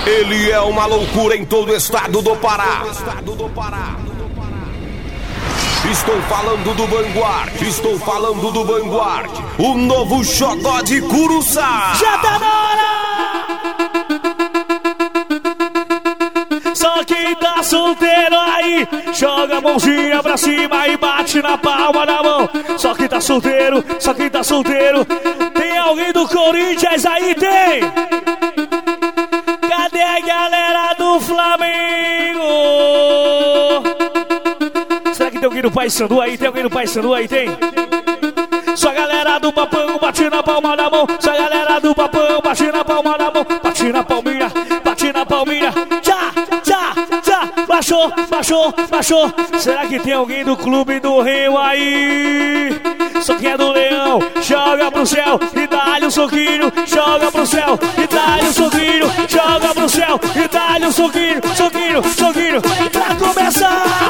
Ele é uma loucura em todo o estado do Pará. Estou falando do Vanguard, estou falando do Vanguard, o novo xodó de Curuçá. Já tá na hora! Só quem tá solteiro aí, joga a mãozinha pra cima e bate na palma da mão. Só quem tá solteiro, só quem tá solteiro. Tem alguém do Corinthians aí? Tem! Cadê a galera do Flamengo? Será que tem alguém do Paysandu aí? Tem alguém do Paysandu aí? Tem? Só a galera do Papão bate na palma da mão. Só a galera do Papão bate na palma da mão. Bate na palminha, bate na palminha. Tchá, tchá, tchá. Baixou, baixou, baixou. Será que tem alguém do Clube do Rio aí? Só quem é do Leão, joga pro céu e dá-lhe um soquinho. Joga pro céu e dá-lhe um soquinho. Joga pro céu e dá-lhe um soquinho. Soquinho, soquinho. Pra começar!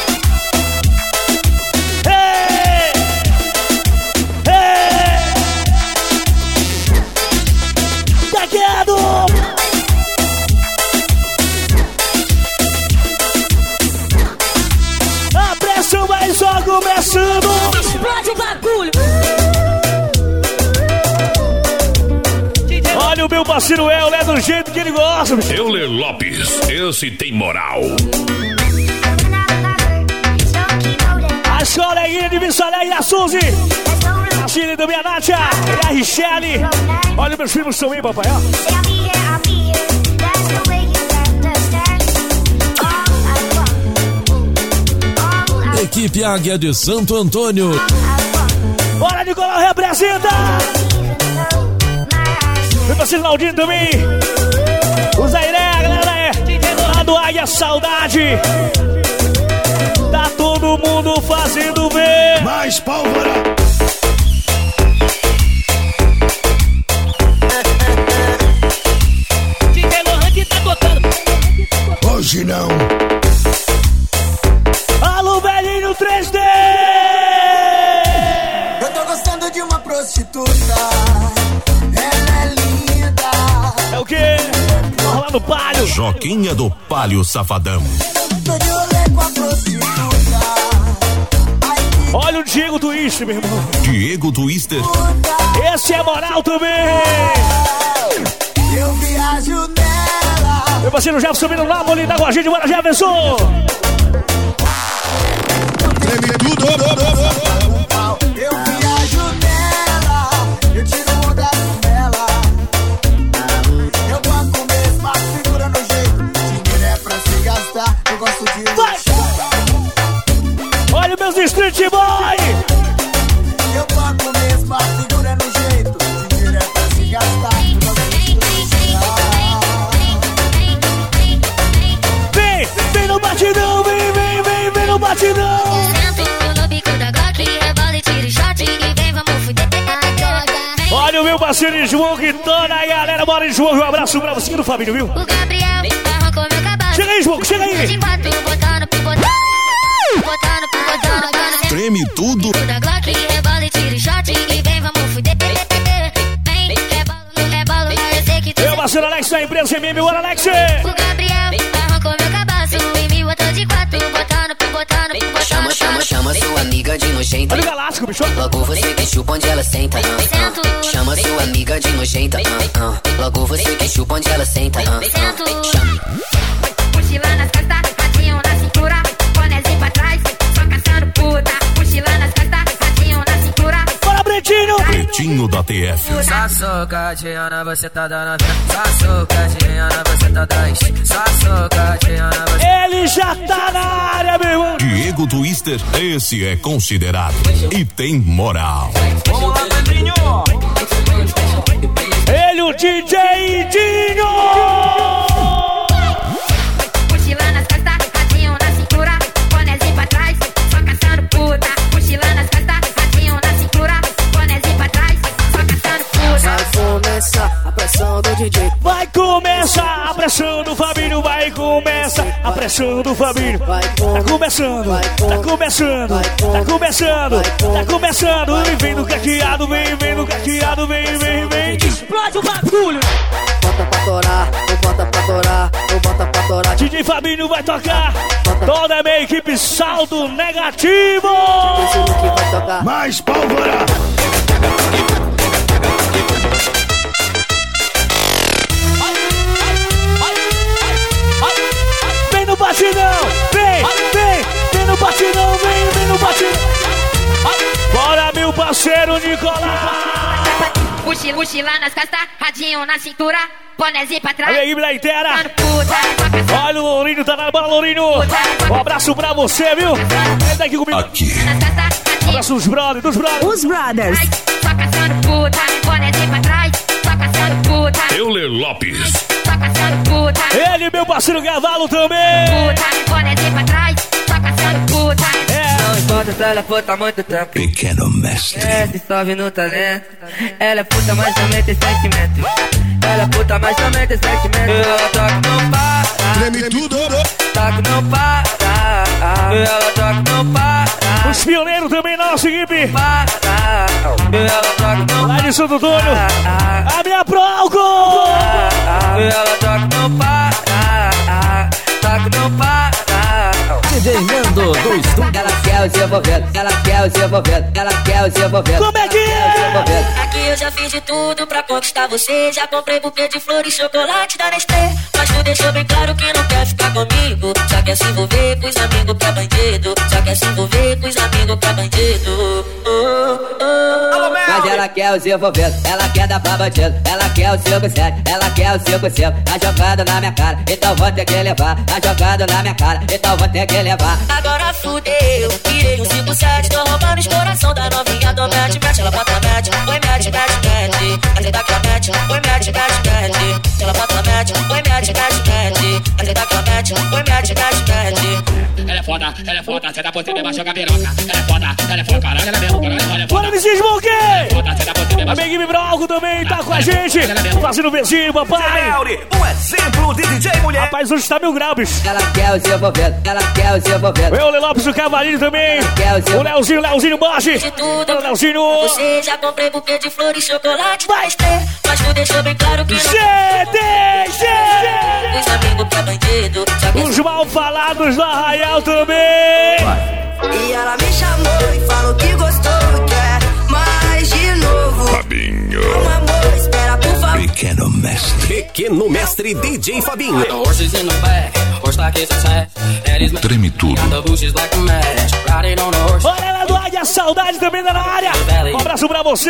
A pressão vai só começando. Explode o bagulho. Olha o meu parceiro Euler, é do jeito que ele gosta. Euler Lopes, esse tem moral. As coleguinhas de Vissalé e a Suzy, a Chile do Minha Nátia e a Richelle. Olha meus filhos também, papai, ó. Equipe Águia de Santo Antônio. Bora, Nicolau, representa! Meu parceiro Naldinho também. O Zairé, a galera é lá do Águia Saudade. Tá todo mundo fazendo bem. Mais pólvora. DJ Lohan que tá tocando. Hoje não. Alô, velhinho 3D! Eu tô gostando de uma prostituta. Ela é linda. É o quê? Vamos lá no Palio. Joquinha do Palio Safadão. Tô de rolê com a prostituta. Olha o Diego Twister, meu irmão. Diego Twister. Esse é moral também. Eu viajo nela. Meu parceiro Jefferson vindo lá, Napoli, tá com a gente. Bora, Jefferson! Eu viajo nela. Eu tiro onda com ela. Eu banco mesmo, a figura no jeito. Dinheiro é pra se gastar. Eu gosto de luxar. Olha meus Street Boy! Eu banco mesmo, a figura no jeito. Dinheiro é pra se gastar. Eu gosto de luxar. Vem no batidão, vem no batidão! Olha o meu parceiro João, que toda a galera bora em João. Um abraço pra você do Fabinho, viu? Chega aí, João, chega aí! Treme tudo. Meu parceiro Alex da empresa MM, bora, Alex! Chama sua amiga de nojenta. Olha o Galáctico, bicho. Logo você que chupa onde ela senta. Chama sua amiga de nojenta. Logo você que chupa onde ela senta. Mochila nas costas, ratinho na cintura. Bonézinho pra trás, só caçando puta. Mochila nas costas, ratinho na cintura. Bora, Pretinho! Pretinho da TF. Só socadinha na você tá dando. Só socadinha na você tá dando. Só socadinha na você. Ele já tá na área, meu irmão. Diego Twister, esse é considerado e tem moral. Vamos lá, Pedrinho! Ele, o DJ Dinho! Mochila nas costas, ratinho na cintura. Bonézinho pra trás, só caçando puta. Mochila nas costas, ratinho na cintura. Bonézinho pra trás, só caçando puta. Vai começar a pressão do DJ. Vai começar a pressão do Fabinho, vai começar a pressão do Fabinho. Tá começando, tá começando, tá começando, tá começando. Vem no caqueado, vem no caqueado, vem. Explode o bagulho. Bota pra torar, bota pra torar. chorar. DJ Fabinho vai tocar. Toda a minha equipe saldo negativo. Esse Luke vai tocar. Mais pólvora. Vem no batidão, vem no batidão, vem no batidão. Bora, meu parceiro Nicolás. Mochila nas costas, radinho na cintura, bonézinho pra trás. Olha aí, da inteira. Puta, Olha o Lourinho, tá na bola, Lourinho. Um abraço pra você, viu? Vem daqui comigo. Aqui. Um abraço dos brothers, Os brothers. só caçando puta, bonézinho pra trás, só caçando puta, Euler Lopes. só caçando puta, Ele, meu parceiro Cavalo também. puta, bonézinho pra trás, só caçando puta. Não importa se ela for tá muito tempo. Pequeno mestre. Se sobe no talento. Ela é puta, mas também tem sentimento. Ela é puta, mas também tem sentimento. Ela toca não para. Treme tudo. Toca não para. Ela toca não para. Os pioneiros também na nossa equipe. Para. Ela toca não Lá de Santo Antônio. para. A minha Procon. Ela toca não para. Toca não para. DJ Nando do estúdio. Ela quer os envolvidos, ela quer os envolvidos, ela quer os envolvidos. Como é que é? Aqui eu já fiz de tudo pra conquistar você. Já comprei buquê de flores e chocolate da Nestlé. Mas tu deixou bem claro que não quer ficar comigo. Só quer se envolver com os amigos que é bandido. Só quer se envolver com os amigos que é bandido. Mas ela quer os envolvidos, ela quer dar pra bandido. Ela quer o 5-7, ela quer o 5-5. Tá jogando na minha cara, então vou ter que levar. Tá jogando na minha cara, então vou ter que levar. Agora fudeu, tirei um 5-7. Tô roubando os coração da novinha do mete, mete, ela bota mete. Oi, mete, mete, mete. Ajeita que ela mete. Oi, mete, mete, mete. Ela bota mete. Oi, mete, mete, mete. Ajeita que ela mete. Oi, mete, mete, mete. Ela é foda, cê dá por cima, mas joga piroca. Ela é foda, caralho, ela é mesmo, caralho, ela é foda. Bora, MC Smoke! Cê dá por cima, A minha equipe Bronco também tá com a gente. Fazendo vizinho, papai. Um exemplo de DJ mulher. Rapaz, hoje tá 1000 graus, bicho. Ela quer os envolvidos, ela quer os envolvidos. O Euler Lopes, o Cavalinho também. O Leozinho Bosch. De tudo, O Leozinho. você já comprei buquê de flores e chocolate vai ter. Mas tu deixou bem claro que não GDG. os amigos que é bandido. Só quer Os mal falados do Arraial também. E ela me chamou e falou que gostou e quer mais de novo. Fabinho. Um amor, espera por favor. Pequeno mestre. Pequeno mestre DJ Fabinho. Treme tudo. Olha ela do Águia, saudade também da área. Um abraço pra você.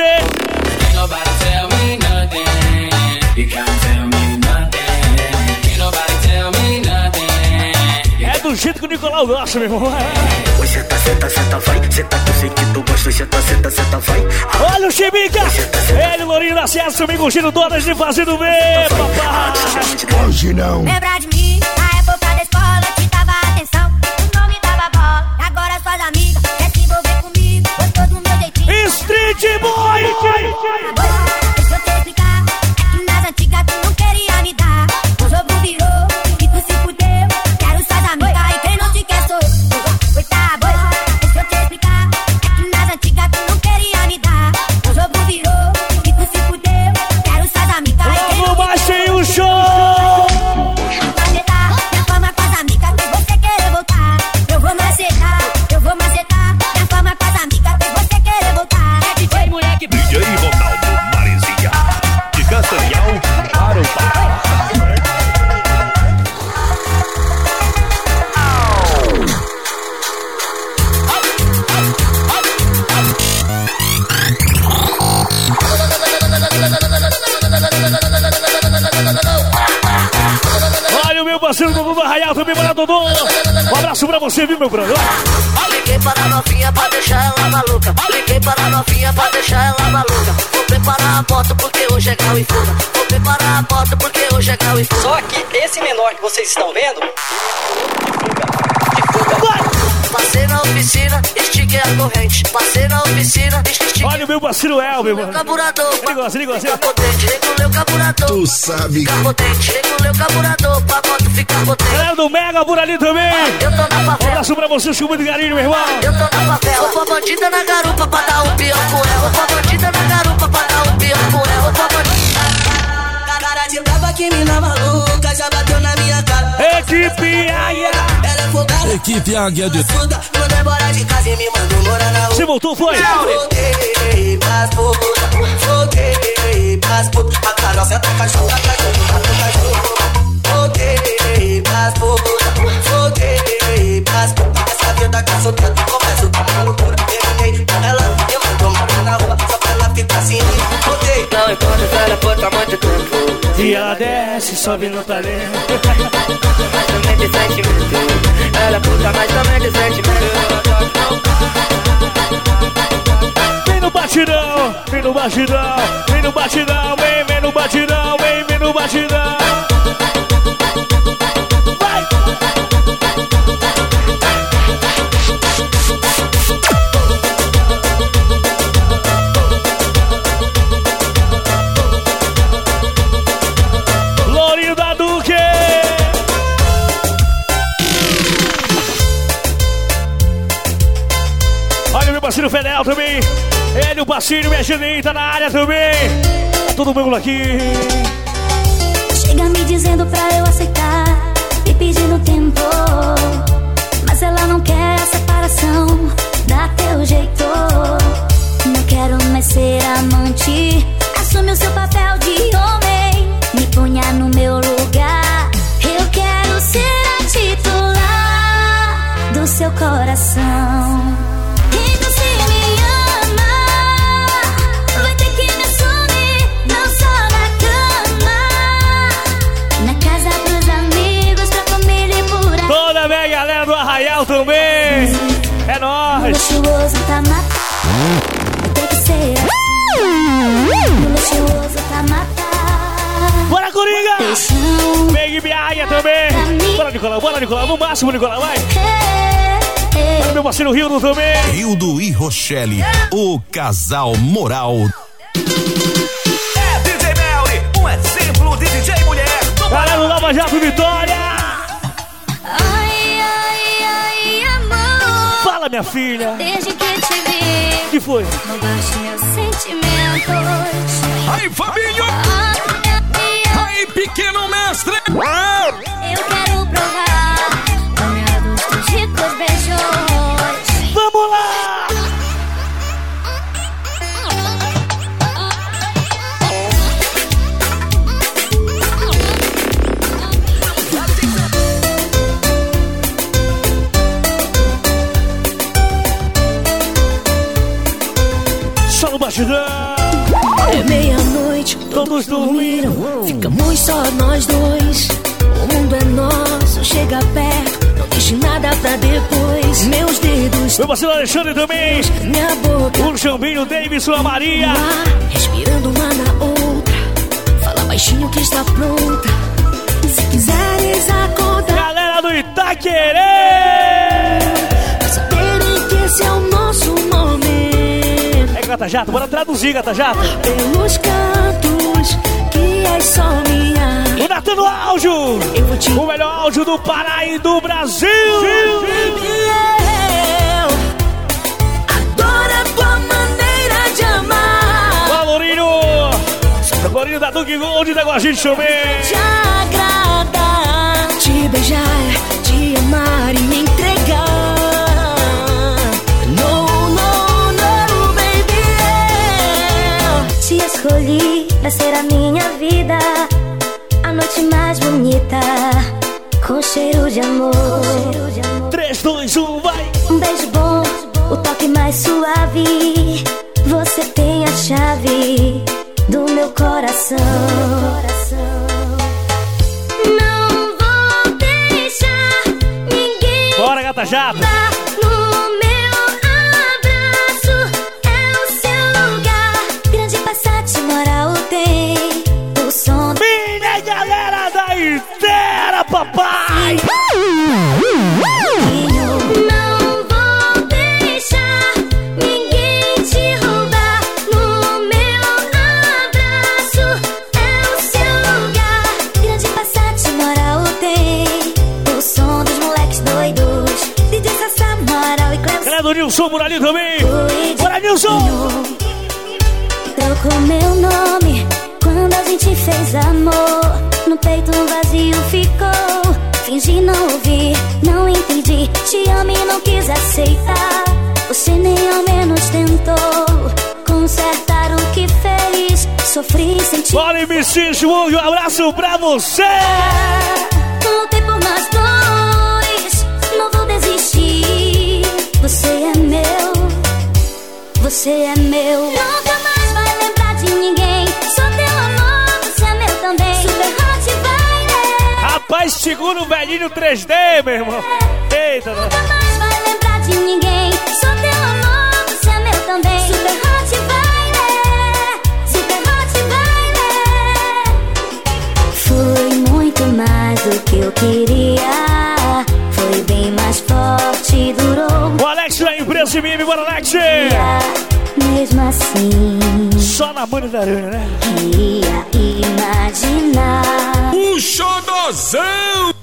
É do jeito que o Nicolau gosta, meu irmão. Senta, senta, senta, vai. Senta que eu sei que tu gosta. Senta, senta, senta, vai. Olha o Chibica. Ele, o Lourinho da Serra, também curtindo todas de fazendo bem, papai. Hoje não. Lembra de mim, na época da escola, te dava atenção, tu não me dava bola. Agora suas amigas quer se envolver comigo, gostou do meu jeitinho. Street Boy! Deixa eu te explicar, é que nas antigas tu não queria me dar. O jogo virou e tu se fudeu. Quero suas amigas e quem não te quer sou eu. Oi, tá bom, deixa eu te explicar, é que nas antigas tu não queria me dar. O jogo virou e tu se fudeu. Quero suas amigas e quem não Logo te mais quer tem sou o eu. show! Minha fama com as amigas fez você querer voltar. Eu vou macetar, minha fama com as amigas fez você querer voltar. É DJ moleque, DJ Ronaldo Maresia. De Castanhal para o Pará. Olha o meu parceiro Dodô do Arraial também, para Dodô. Um abraço pra você, viu, meu brother? Liguei para a novinha pra deixar ela maluca. Liguei para a novinha pra deixar ela maluca. Vou preparar a moto porque hoje é grau e fuga. Vou preparar a moto porque hoje é grau e fuga. Só que esse menor que vocês estão vendo. Passei na oficina, estiquei a corrente. Passei na oficina, estiquei Olha o meu parceiro Elber, mano. o carburador. Ele gosta. Fica potente, regulei o carburador. Tu sabe. Fica potente, regulei o carburador. Pra moto ficar potente. Galera do Mega por ali também. Eu tô na Um favela. abraço pra vocês com muito carinho, meu irmão. Eu tô na favela, vou pra bandida na garupa pra dar um peão com ela. Vou pra bandida na garupa pra dar um peão com ela. Vou pra bandida. Cara de brava que mina maluca, já bateu na minha cara. Ei, Equipe Águia. Ela é folgada. Equipe Águia de... Quando embora de casa e me mandou morar na rua. Se voltou, foi. Voltei pras putas. Voltei pras putas. A Carol senta cachorro, a cachorro, mata cachorro. Voltei pras putas. Voltei pras putas. Essa vida que eu sou tanto, começo com uma loucura. Terminei com ela, me mandou morar na rua. Só pra ela ficar assim, voltei. Não encontro ela por tá muito tempo. E ela desce, sobe no talento. Mas também tem sentimento. Ela puta, mas também tem sentimento. Vem no batidão, vem no batidão, vem no batidão, vem no batidão, vem no batidão. Vai! Lourinho da Duque! Olha o meu parceiro Fedel também. Ele, o parceiro, minha Janine, tá na área também. Tá todo mundo aqui. Chega me dizendo pra eu aceitar e pedindo tempo, mas ela não quer a separação. Dá teu jeito. Não quero mais ser amante. Assume o seu papel de homem. Me ponha no meu lugar. Eu quero ser a titular do seu coração. Então se me ama, vai ter que me assumir. Não só na cama, na casa pros amigos, pra família e por aí. Toda a minha galera do Arraial também. É nóis. Luxuoso tá matando. Tem que ser luxuoso tá matando. Bora, Coringa! Paixão. Vem Biaia também. Bora, Nicolau, no máximo, Nicolau, vai. Olha meu parceiro Rildo também. Rildo e Rochelle, o casal moral. É DJ Melly, um exemplo de DJ mulher. Galera do Lava Jato Vitória. Ai, ai, ai, amor. Fala, minha filha. Desde que te vi, Que foi? não baixe meus sentimentos. Aí, Fabinho! Aí, pequeno mestre! Eu quero provar banhados dos ricos beijos. Vamos lá! Só no batidão. É meia-noite, Todos dormiram. ficamos só nós dois. O mundo é nosso, chega perto, não deixe nada pra depois. Meus dedos, Meu parceiro Alexandre também. minha boca, O Jambinho, o Davidson, a Maria. respirando uma na outra. Fala baixinho que está pronta. Se quiseres acordar, Galera do Itaquerê. pra saberem que esse é o nosso momento. É Gata Jato, bora traduzir, Gata Jato. Pelos cantos que és só minha. O Natan no áudio. Eu vou te O melhor áudio do Pará e do Brasil. eu adoro a tua maneira de amar. Fala, Lourinho. O Lourinho da Duque Gold tá com a gente também. Te agradar, te beijar, te amar e me entregar. No, no, no, baby. Eu Te escolhi pra ser a minha vida, a noite mais bonita, com cheiro de amor. 3, 2, 1, vai. Um beijo bom, o toque mais suave. Você tem a chave do meu coração. Não vou deixar ninguém Bora, Gata Jato. roubar no meu abraço. É o seu lugar. Grande Passat, moral tem o som do Minha galera da Itera, papai. Não vou deixar ninguém te roubar no meu abraço. É o seu lugar. Grande Passat, moral tem o som dos moleques doidos. DJ Sassá, moral e Cleo. Galera do Nilson por ali também. Bora, Nilson. Trocou meu nome quando a gente fez amor. No peito um vazio ficou. Fingindo te amo e não quis aceitar. Você nem ao menos tentou consertar o que fez. Sofri sem te. Bora, MC João, um abraço pra você. Lutei por nós dois, não vou desistir. Você é meu, você é meu. Nunca mais vai lembrar de ninguém. Sou teu amor, você é meu também. Super Hot vai, né? Rapaz, segura o velhinho 3D, meu irmão. Eita, nunca mais vai lembrar de ninguém. Sou teu amor, você é meu também. Super Hot vai, né? Super Hot vai, né? Foi muito mais do que eu queria. Foi bem mais forte e durou. O Alex é empresa mime, bora Alex! Mesmo assim, só na banda da arena, né? Ia imaginar o xodozão.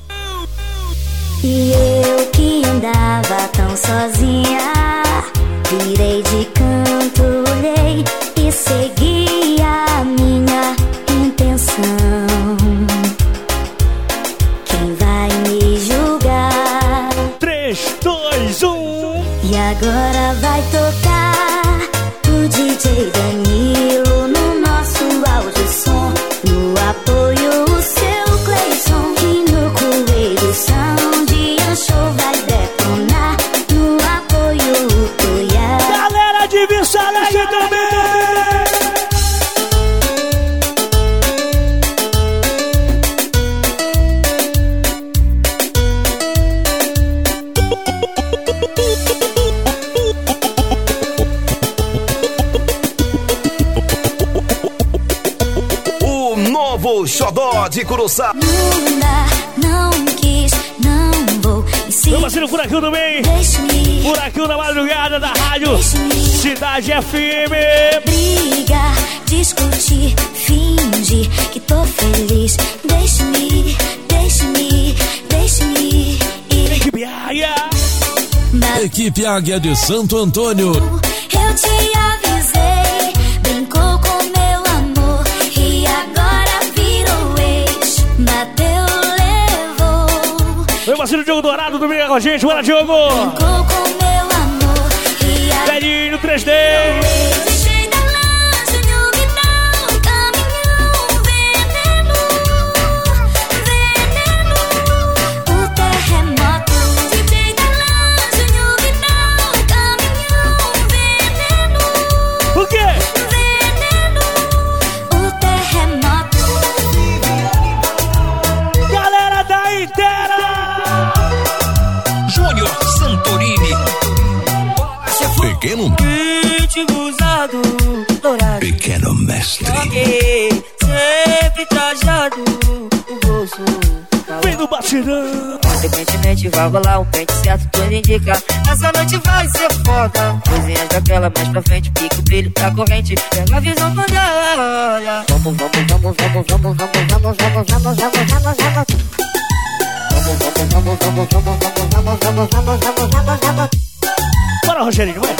E eu que andava tão sozinha, virei de canto, olhei e segui a minha intenção. Quem vai me julgar? 3, 2, 1. E agora vai tocar o DJ Danilo no nosso áudio som. No apoio o seu Cleison e no coelho Sound show vai detonar. No apoio o Tuiá. Galera de Vissalete também. O xodó de Curuçá. Não dá, não quis, não vou. Meu parceiro Furacão também. Furacão da madrugada da rádio Cidade FM. Brigar, discutir, fingir que tô feliz. Deixe-me, deixe-me, deixe-me ir. Equipe Águia. Equipe Águia de Santo Antônio. Eu te avisei, brincou com meu amor e agora virou ex. Bateu, levou. Meu parceiro Diogo Dourado também com a gente. Bora, Diogo. Brincou com meu amor e agora velhinho 3D. deixei da lancha no guidão, caminhão, veneno, veneno, o terremoto. DJ da lancha no guidão, caminhão, veneno. O quê? Veneno, o terremoto. Galera da inteira. Júnior Santorini. Pequeno. Ritmo usado, dourado. Pequeno mestre. Joguei, sempre trajado, o bolso. Vem no batidão. Consequentemente vai rolar um pente certo, tudo indica. Essa noite vai ser foda. Coisinhas daquela mais pra frente, pique o brilho da corrente. Pega a visão quando ela olha. Vamos, vamos, vamos, vamos, vamos, vamos, vamos, vamos, vamos, vamos, vamos, vamos. Bora, Rogerinho, vai.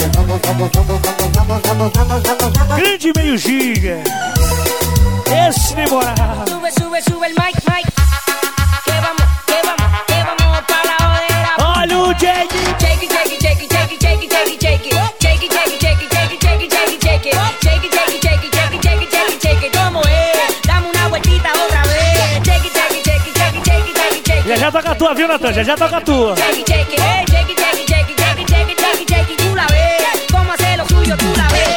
Grande meio giga. Esse demorado. Sube, sube, sube el mic, mic. Que vamos, que vamos, que vamos para la jodera. Olha o Jake. Shake it, shake it, shake it, shake it, shake it, shake it, shake it. Shake it, shake it, shake it, shake it, shake it, shake it, shake it. Shake it, shake it, shake it, shake it, shake it, shake it, shake it. ¿Cómo es? Dame una vueltita otra vez. Shake it, shake it, shake it, shake it, shake it, shake it, shake it. Já toca a tua, viu, Natan? Já toca a tua. Shake it, shake it, hey, shake it, shake it, shake it, shake it, shake it, shake it, shake it. Tú la ves, cómo hacer lo suyo, tú la ves.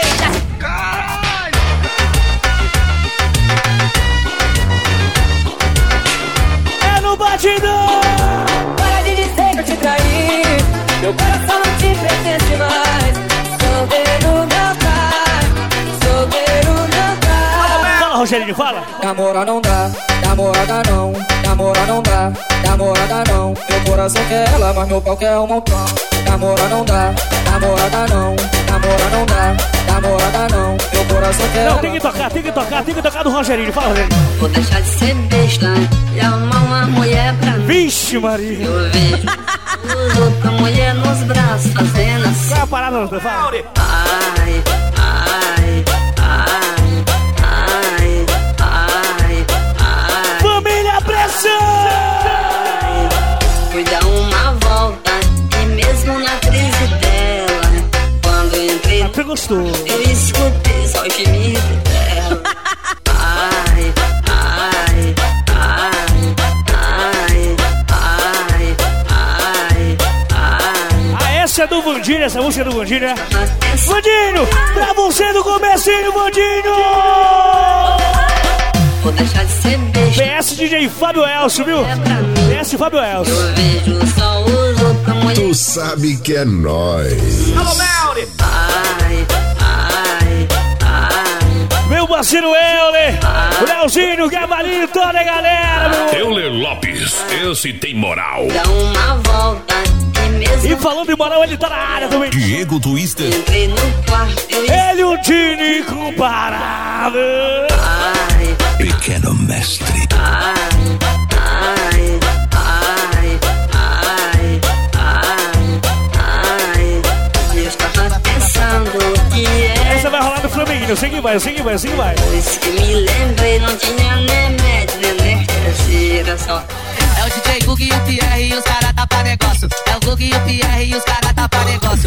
É no batidão. Para de dizer que eu te traí. Meu coração não te pertence mais. Solteiro não cai. Solteiro não cai. Fala, Rogerinho, fala. Namorar não dá, namorada não. Namorar não dá, namorada não. Meu coração quer ela, mas meu pau quer um montão. Namorar não dá, namorada não. Namorar não dá, namorada não. Meu coração quer ela. Não, tem que tocar do Rogerinho. Fala, Rogerinho. Vou deixar de ser besta e arrumar uma mulher pra mim. Vixe, Maria. Eu vejo outra mulher nos braços fazendo assim. Qual é a parada, não? Fala. Ai, ai, ai, ai, ai, ai. Família Pressão! Fui dar uma volta alto. Eu escutei só o gemido dela. Ai, ai, ai, ai, ai, ai, ai. Ah, essa é do Vandinho, essa música é do Vandinho, né? Vandinho, pra você do comecinho, Vandinho! Vou deixar de ser besta. PS DJ Fábio Elcio, viu? PS Fábio Elcio. Eu vejo só os outros mulheres. Tu sabe que é nóis. Alô, Melly! Ai, ai, ai. Meu parceiro Euler, o Leozinho, o Gabalinho, toda a galera, meu. Euler Lopes, esse tem moral. Dá uma volta e mesmo. E falando em moral, ele tá na área também. Diego Twister. Entrei no quarto, eu Ele, o Tini incomparável. ai, Pequeno mestre. ai, ai, ai, ai, ai, ai. Eu estava pensando que é. Essa vai rolar no Flamenguinho, eu sei que vai, eu sei que vai, eu sei que vai. Pois que me lembrei, não tinha nem médio, nem terceira só. É o DJ Gug e o Pierre e os caras tá pra negócio. É o Gug e o Pierre e os caras tá pra negócio.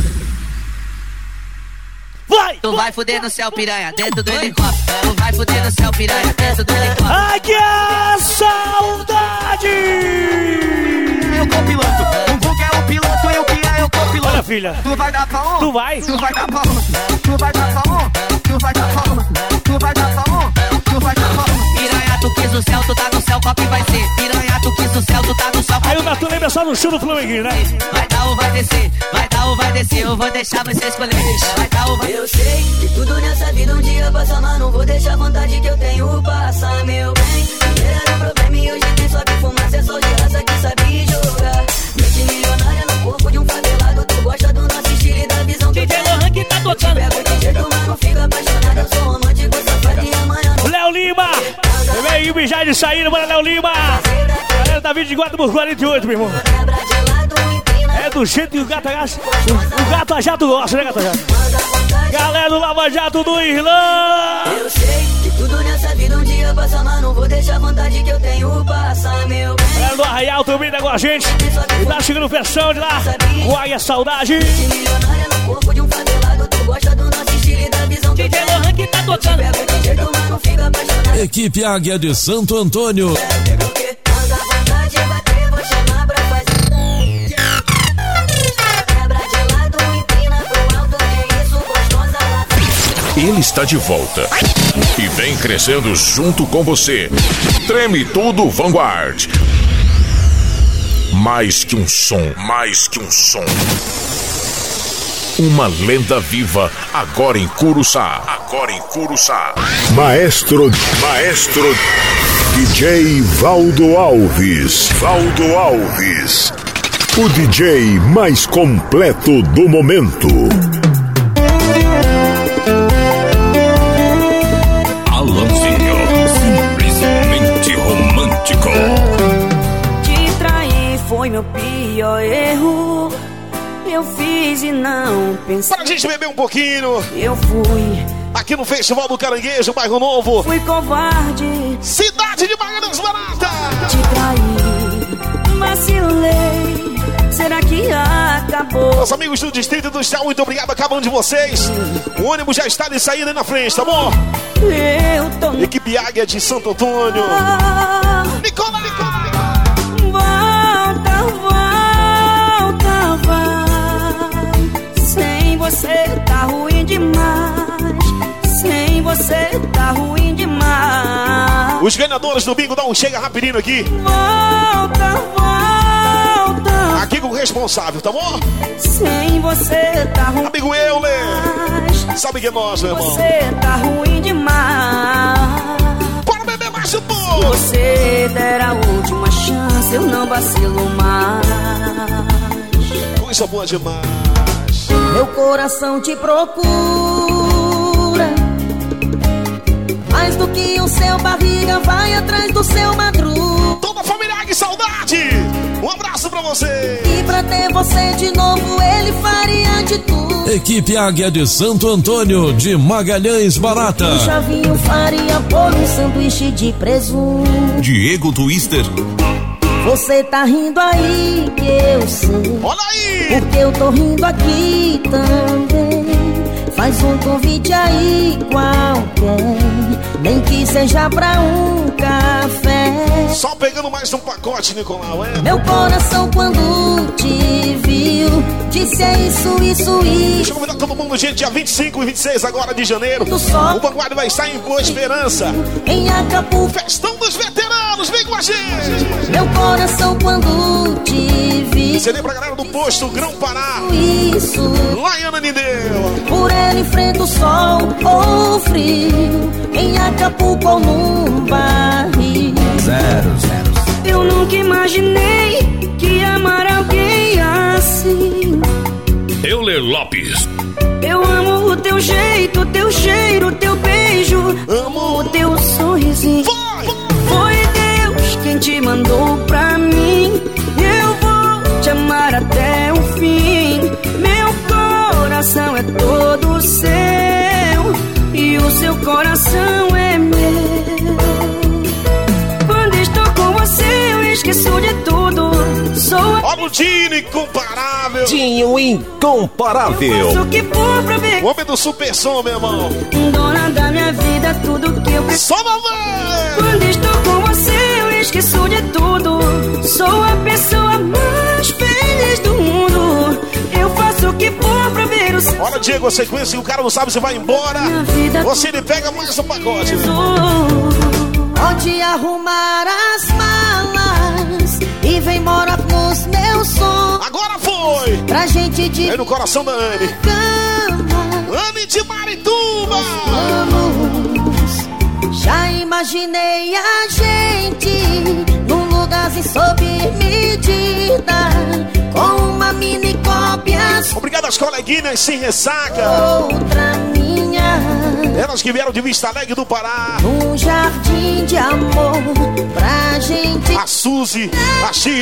Vai! Tu vai fuder no céu, piranha, dentro do helicóptero. Tu vai fuder no céu, piranha, dentro do helicóptero. Ai, que a saudade! É o copiloto, o Gug é o piloto e o Pia é o copiloto. Olha, filha. Tu vai dar pra um? Tu vai? Tu vai dar pra um? Tu vai dar pra um? Tu vai dar pra um? Tu vai dar pra um? Tu vai dar pra um? Piranha, tu quis o céu, tu tá no céu, qual que vai ser? Piranha, tu quis o céu, tu tá no céu. Aí o Natan lembra só no show do Flamenguinho, né? Vai dar ou vai descer? Vai dar ou vai descer? Eu vou deixar você escolher. Vai dar ou vai descer? Eu sei que tudo nessa vida um dia passa, mas não vou deixar a vontade que eu tenho passar, meu bem. Dinheiro era um problema e hoje tem só que fumaça, é só de raça que sabe jogar. Mente milionária no corpo de um favelado, tu gosta do nosso estilo e da visão que eu tenho. Lohan que tá tocando. Pego de jeito, mas não fica apaixonado, eu sou romântico, safado e amanhã não. Léo Lima! Vem aí o mijar de saída, bora Léo Lima! Galera da 24 por 48, meu irmão. É do jeito que o gato agacha. O gato a jato gosta, né, gato a jato? Galera do Lava Jato do Irlã! Eu sei que tudo nessa vida um dia passa, mas não vou deixar a vontade que eu tenho passar, meu bem. Galera do Arraial também tá com a gente. E tá chegando o Festão de lá. O Águia Saudade. Milionária no corpo de um favelado, tu gosta do nosso estilo e da visão que eu tenho. Lohan que tá tocando. Pego de jeito, mas não fica apaixonado. Equipe Águia de Santo Antônio. Quando a vontade bater, vou chamar pra fazer. Quebra de lado, empina pro alto, que isso gostosa lá. Ele está de volta e vem crescendo junto com você. Treme tudo Vanguard. Mais que um som, mais que um som. Uma lenda viva, agora em Curuçá. Agora em Curuçá. Maestro DJ Valdo Alves. Valdo Alves. O DJ mais completo do momento. Alanzinho, simplesmente romântico. Te trair foi meu pior erro. Eu fiz e não pensei. Para a gente beber um pouquinho. Eu fui. Aqui no Festival do Caranguejo, Bairro Novo. Fui covarde. Cidade de Magalhães Barata. Te traí. Vacilei. Será que acabou? Meus amigos do Distrito Industrial, muito obrigado a cada um de vocês. O ônibus já está de saída aí na frente, tá bom? Eu tô... Equipe Águia de Santo Antônio. Nicola! Volta, vai. Sem você tá ruim demais. Sem você tá ruim demais. Os ganhadores do bingo, dá um chega rapidinho aqui. Volta. Aqui com o responsável, tá bom? Sem você tá ruim. Amigo Euler. Sabe que é nós, meu irmão. Você tá ruim demais. Bora beber mais um pouco. Se você der a última chance, eu não vacilo mais. Coisa boa demais. Meu coração te procura. Mais do que o seu barriga vai atrás do seu madruga. Toda a família Águia, saudade. Um abraço pra você. E pra ter você de novo, ele faria de tudo. Equipe Águia de Santo Antônio, de Magalhães Barata. Um chavinho faria por um sanduíche de presunto. Diego Twister. Você tá rindo aí, que eu sei. Olha aí. Porque eu tô rindo aqui também. Faz um convite aí qualquer, nem que seja pra um café. Só pegando mais um pacote, Nicolau, é? Meu coração quando te viu disse é isso. Deixa eu convidar todo mundo, gente, dia 25 e 26 agora de janeiro. O Vanguard vai estar em Boa Esperança, em Acapulco. Festão dos Veteranos, vem com a gente. Meu coração quando te vi. CD pra galera do posto Grão Pará. Isso. Lá em Ananindeua. Por ela enfrenta o sol ou frio, em Acapulco ou num barril. 0. Eu nunca imaginei que amar alguém assim. Euler Lopes. Eu amo o teu jeito, teu cheiro, teu beijo. Amo o teu sorrisinho. Foi Deus quem te mandou pra mim. Eu vou te amar até o fim. Meu coração é todo seu e o seu coração é meu. Quando estou com você eu esqueço de tudo. Olha o Dinho incomparável. Dinho incomparável. Faço o que for pra ver. O homem do super som, meu irmão. Dona da minha vida, tudo que eu preciso. Só mamãe. Quando estou com você eu esqueço de tudo. Sou a pessoa mais feliz do mundo. Eu faço o que for pra ver o seu. Olha, Diego, a sequência e o cara não sabe se vai embora. Você ele pega mais um pacote. Pode arrumar as malas e vem morar nos meus sonhos. Agora foi! Pra gente de aí no coração da Anne. Anne de Marituba! Vamos. Já imaginei a gente num lugarzinho sob medida, com uma mini cópia. Obrigado às coleguinhas sem ressaca. Outra minha. Elas que vieram de Vista Alegre do Pará. Um jardim de amor pra gente. A Suzy, a Chile.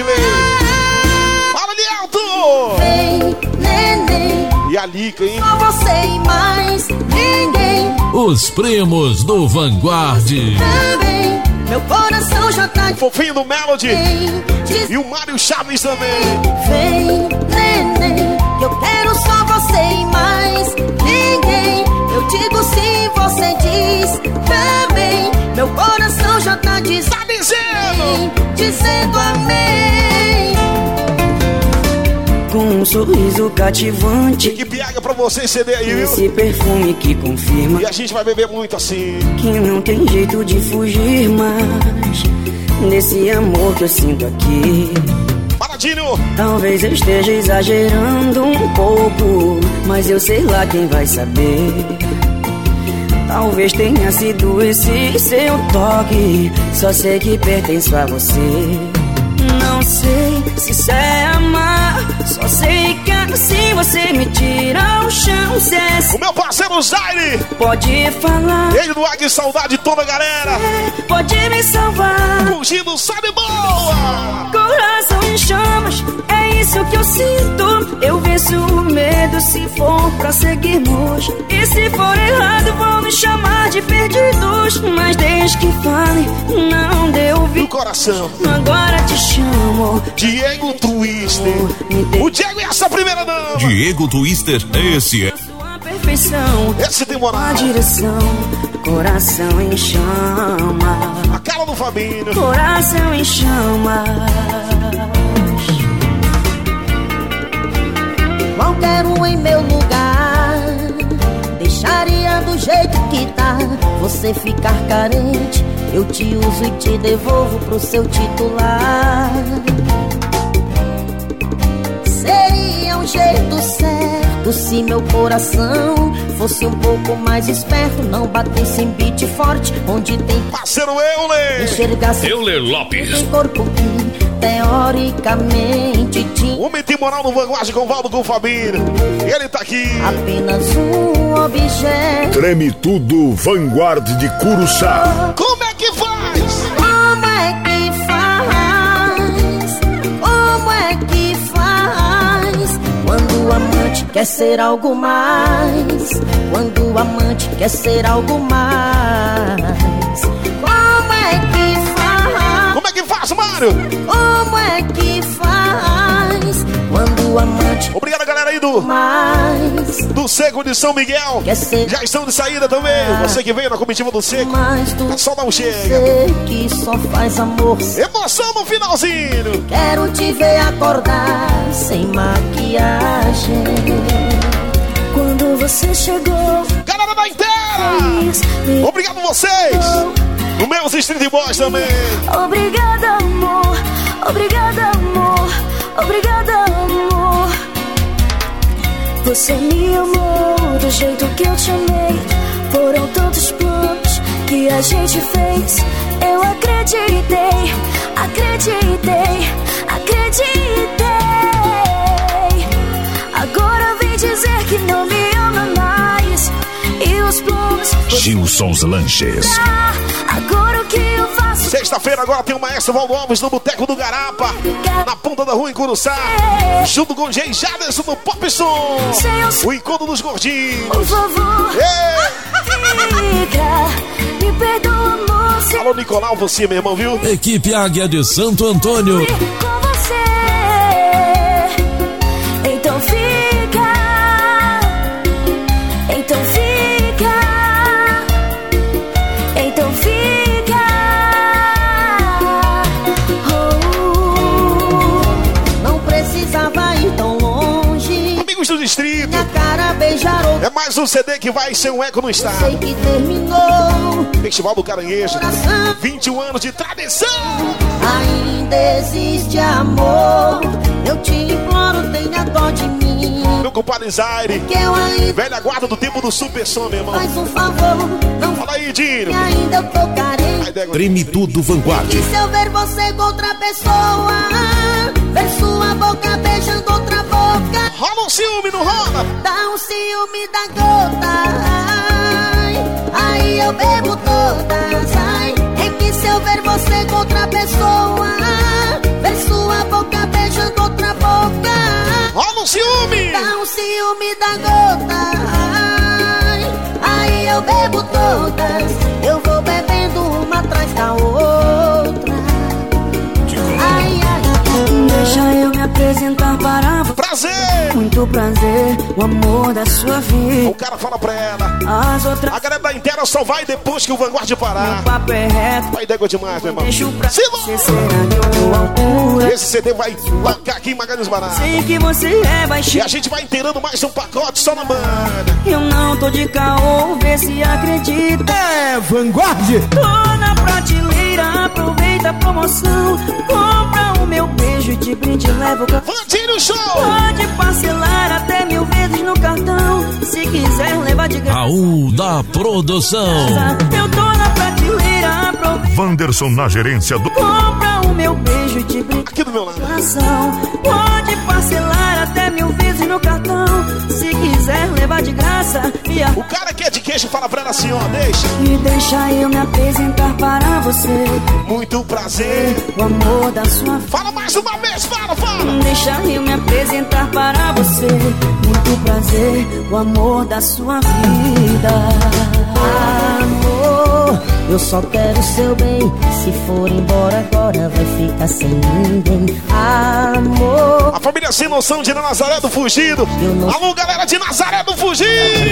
Fala, Lielto! Vem, neném. E a Lica, hein? Só você e mais ninguém. Os primos do Vanguard. Também, meu coração já tá. O fofinho do Melody. E o Mário Chaves também. Vem, neném. Eu quero só você e mais ninguém. Eu digo sim, você diz também. Meu coração já tá dizendo. Tá dizendo! Dizendo amém. Com um sorriso cativante. Que piaga pra você CD aí, viu? Esse perfume que confirma. E a gente vai beber muito assim. Que não tem jeito de fugir mais desse amor que eu sinto aqui. Paradinho! Talvez eu esteja exagerando um pouco, mas eu sei lá quem vai saber. Talvez tenha sido esse seu toque, só sei que pertenço a você. Não sei se isso é amar, só sei que assim você me tira ao chão. Se é... O meu parceiro Zaire pode falar. Ele do Águia Saudade, toda a galera. Pode me salvar. Fugindo, sabe boa. Coração em chamas, é isso que eu sinto. Eu venço o medo se for pra seguirmos. E se for errado vão me chamar de perdidos. Mas desde que fale, não deu ouvido. No coração. Agora te chamo Diego Twister. O Diego é essa primeira dama. Diego Twister, esse é sua perfeição. Esse tem moral. A direção, coração em chama. A cara do Fabinho. Coração em chamas. Qualquer um em meu lugar deixaria do jeito que tá. Você ficar carente, eu te uso e te devolvo pro seu titular. Seria um jeito certo se meu coração fosse um pouco mais esperto, não batesse em beat forte onde tem parceiro Euler. Enxergasse Euler Lopes. Tem corpo que teoricamente tinha. Homem tem moral no Vanguard com o Valdo, com o Fabinho. Ele tá aqui. Apenas um objeto. Treme tudo Vanguard de Curuçá. Como é que faz? Como é que faz? Como é que faz? Quando o amante quer ser algo mais. Quando o amante quer ser algo mais. Como é que faz? Como é que faz, Mário? Como é que faz? Quando o amante noite. Obrigado, galera aí do Seco de São Miguel. Já estão de saída também. Você que veio na comitiva do Seco, é só dar um chega. Você que só faz amor. Emoção no finalzinho. Quero te ver acordar sem maquiagem. Quando você chegou, galera da inteira, obrigado vocês. No meus Street Boys também. Obrigada, amor. Obrigada, amor. Obrigada, amor. Você me amou do jeito que eu te amei. Foram tantos planos que a gente fez. Eu acreditei, acreditei, acreditei. Agora vem dizer que não me ama mais. E os planos Gilson's Lanches. Agora o que eu faço? Sexta-feira agora tem o Maestro Valdo Alves no Boteco do Garapa, na ponta da rua em Curuçá, junto com o Jay Jaderson no Pop Som. O encontro dos gordinhos. Por favor, fica, me perdoa, amor. Alô, Nicolau, você, meu irmão, viu? Equipe Águia de Santo Antônio. Com você, então fica, então fica, então fica. Não precisava ir tão longe. Amigos do distrito, minha cara beijar é mais um CD que vai ser um eco no estado. Sei que terminou. Festival do Caranguejo, 21 anos de tradição. Ainda existe amor. Eu te imploro, tenha dó de mim. Meu compadre Zaire, velha guarda do tempo do Super Som, meu irmão. Faz um favor, não. Fala aí, Dino. Ainda eu tocarei. Treme tudo Vanguard. E se eu ver você com outra pessoa, ver sua boca beijando outra boca, rola um ciúme, não rola? dá um ciúme da gota. Aí eu bebo todas. Ai, é que se eu ver você com outra pessoa, ver sua boca beijando outra boca, rola um ciúme. dá um ciúme da gota. Ai, aí eu bebo todas. Eu vou bebendo uma atrás da outra. Ai, ai, deixa eu me apresentar para você. Prazer! Muito prazer, o amor da sua vida. O cara fala pra ela. As outras... A galera da inteira só vai depois que o Vanguard parar. Meu papo é reto. Vai d'égua demais, meu irmão. Deixa pra Se você será de tua altura. esse CD vai largar aqui em Magalhães Baratos. Sei que você é baixinho. E a gente vai inteirando mais um pacote só na banda. Eu não tô de caô, vê se acredita. É Vanguard. Tô na prateleira, aproveita a promoção. Compra o meu beijo e de brinde leva o cartão. Vandinho Show! Pode parcelar até 1000 vezes no cartão. Se quiser levar de graça. Raul da Produção. Eu tô na prateleira, aproveita. Wanderson na gerência do... Compra o meu beijo de brinde. Aqui do meu lado. Pode parcelar até 1000 vezes no cartão. Se quiser levar de graça. O cara que é de queijo fala pra ela assim, ó, deixa. E deixa eu me apresentar para você. Muito prazer. O amor da sua vida. Fala mais uma vez, fala. Deixa eu me apresentar para você. Muito prazer, o amor da sua vida. Amor, eu só quero seu bem. Se for embora agora vai ficar sem ninguém. Amor, a família Sem Noção de Nazaré do Fugido. Alô, galera de Nazaré do Fugido.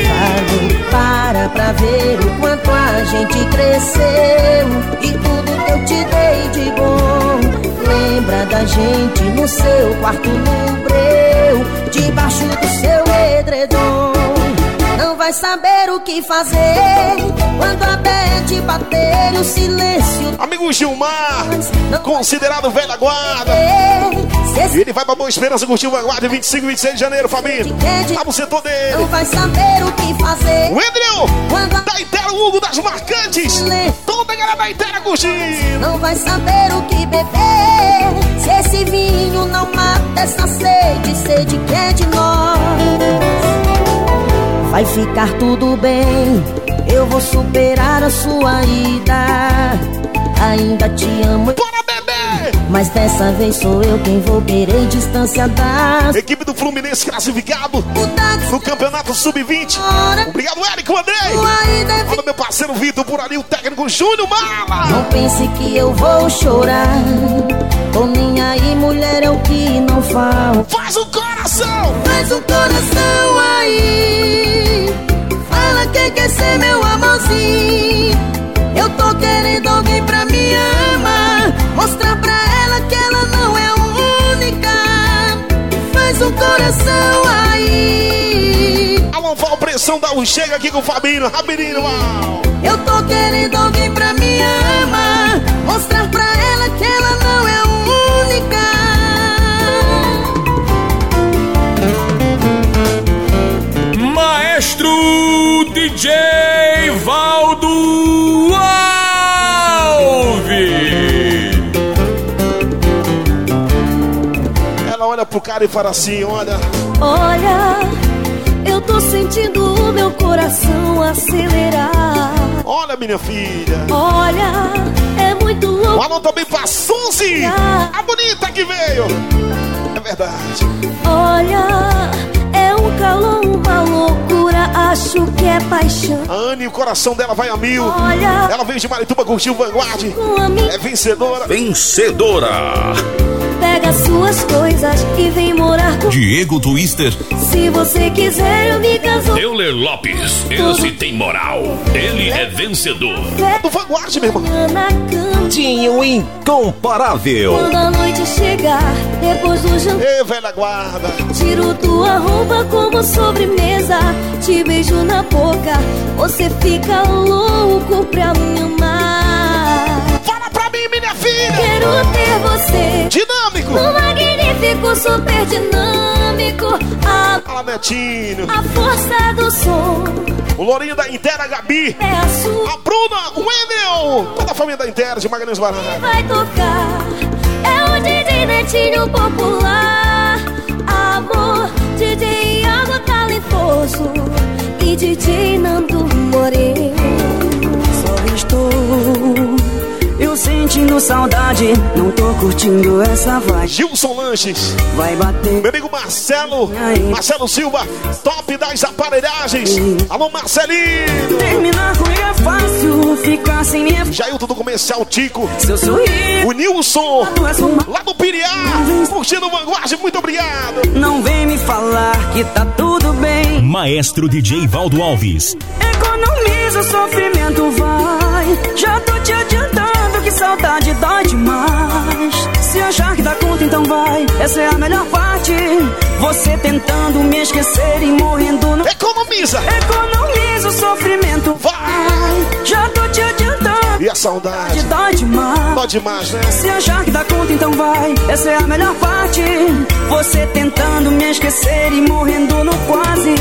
Para ver o quanto a gente cresceu. E tudo que eu te dei de bom. Lembra da gente no seu quarto no breu, debaixo do seu edredom. Não vai saber o que fazer quando a bad bater e o silêncio. Amigo Gilmar, considerado velha guarda. Ele vai pra Boa Esperança curtir o Vanguard 25 e 26 de janeiro, família. Tá no setor dele. Não vai saber o que fazer. O Edril, da Intera, o Hugo das Marcantes. Toda a galera da Intera curtindo. Não vai saber o que beber. Se esse vinho não mata essa sede que é de nós. Vai ficar tudo bem, eu vou superar a sua ida. Ainda te amo. Bora, bebê! Mas dessa vez sou eu quem vou querer distância das. Equipe do Fluminense classificado no Campeonato Sub-20. Obrigado, Érico, Andrei. Olha meu parceiro Vitor por ali, o técnico Júnior Mala. Não pense que eu vou chorar. Tô nem aí, mulher, é o que não falo. Faz o coração! coração. Faz um coração aí. Fala que quer ser meu amorzinho. Eu tô querendo alguém pra me amar. Mostrar pra ela que ela não é única. Faz um coração aí. Alô, Val, pressão dá um chega aqui com o Fabinho. Rapidinho, Val. Eu tô querendo alguém pra me amar. Mostrar pra ela que ela não é única. Maestro DJ Valdo Alves. Ela olha pro cara e fala assim, olha. Olha, eu tô sentindo o meu coração acelerar. Olha, minha filha. Olha, é muito louco. Um alô também pra Suzy, a bonita que veio. É verdade. Olha, é um calor, uma loucura, acho que é paixão. A Anne, o coração dela vai a mil. Olha, ela veio de Marituba, curtiu o Vanguard. É vencedora. Vencedora. Pega suas coisas e vem morar com Diego Twister. Se você quiser, eu me caso. Euler Lopes, esse tem moral. Ele é vencedor. Do Vanguard, meu irmão. Tinho incomparável. Quando a noite chegar, depois do jantar, Ei, velha guarda. tiro tua roupa como sobremesa. Te beijo na boca, você fica louco pra me amar. Fala pra mim, minha filha. Quero ter você dinâmico, um magnífico, super dinâmico. Fala, Netinho. A força do som. O Lourinho da Intera, a Gabi. É a sua. A Bruna, o Wendel. Toda a família da Intera de Magalhães Barata. Vai tocar. É o DJ Netinho popular. Amor, DJ Água Talentoso e DJ Nando Moreno. Só estou eu sentindo saudade, não tô curtindo essa vibe. Gilson Lanches. Vai bater. Meu amigo Marcelo. Marcelo Silva, top das aparelhagens. Alô, Marcelinho. Terminar comigo é fácil, ficar sem minha. Jailton do Comercial Tico. Seu sorriso. O Nilson, lá do Piriá. Curtindo o Vanguard, muito obrigado. Não vem me falar que tá tudo bem. Maestro DJ Valdo Alves. Economiza o sofrimento, vai. Já tô te adiantando que saudade dói demais. Se achar que dá conta, então vai. Essa é a melhor parte. Você tentando me esquecer e morrendo no... Economiza. Economiza o sofrimento, vai. Já tô te adiantando. E a saudade dói demais. Dói demais, né? Se achar que dá conta, então vai. Essa é a melhor parte. Você tentando me esquecer e morrendo no quase.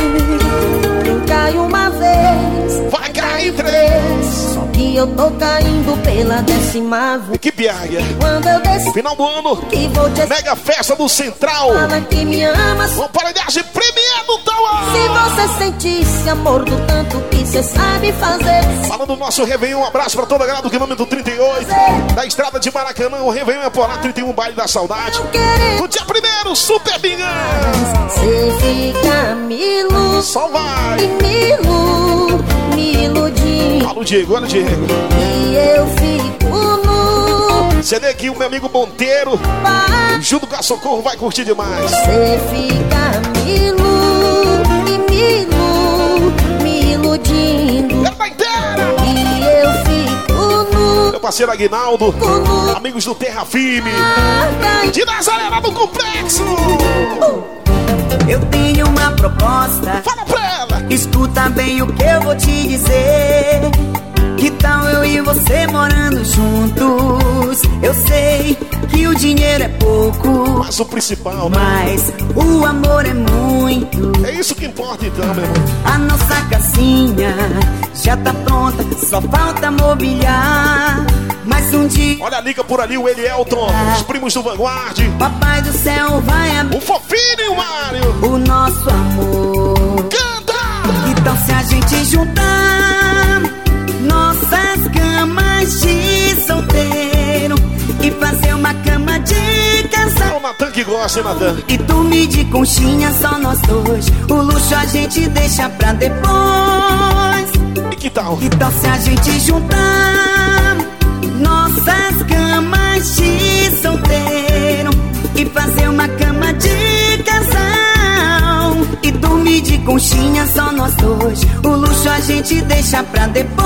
Cai uma vez, vai cair três. Só que eu tô caindo pela 10ª vez. Equipe Águia. Quando eu descer, final do ano, que vou te... mega festa do Central. Fala que me ama. Uma aparelhagem premiada do Tauá. Se você sentisse amor do tanto que você sabe fazer. Falando do nosso Réveillon, um abraço pra toda a galera do quilômetro 38 da estrada de Maracanã. O Réveillon é Porá 31, baile da saudade. No dia 1º, Super Bingão. Você fica milo. Só vai. Me iludinho. Fala o Diego, olha o Diego. E eu fico nu. CD aqui, o meu amigo Monteiro. Junto com a Socorro, vai curtir demais. Você fica me iludindo. Ela vai inteira. E eu fico nu. Meu parceiro Aguinaldo. Amigos do Terra Firme. De Nazaré, lá do Complexo. Eu tenho uma proposta. Fala pra ela. Escuta bem o que eu vou te dizer. Que tal eu e você morando juntos? Eu sei que o dinheiro é pouco, mas o principal, né? Mas o amor é muito. É isso que importa então, meu irmão. A nossa casinha já tá pronta, só falta mobiliar. Mas um dia... Olha a liga por ali, o Elielton, os primos do Vanguard. Papai do céu vai abrir o Fofinho e o Mário. O nosso amor. Canta! Então se a gente juntar nossas camas de solteiro e fazer uma cama de casal. O Natan que gosta, hein, Natan? E dormir de conchinha, só nós dois. O luxo a gente deixa pra depois. E que tal? Então se a gente juntar nossas camas de solteiro e fazer uma cama de casal. nós dois. O luxo a gente deixa pra depois.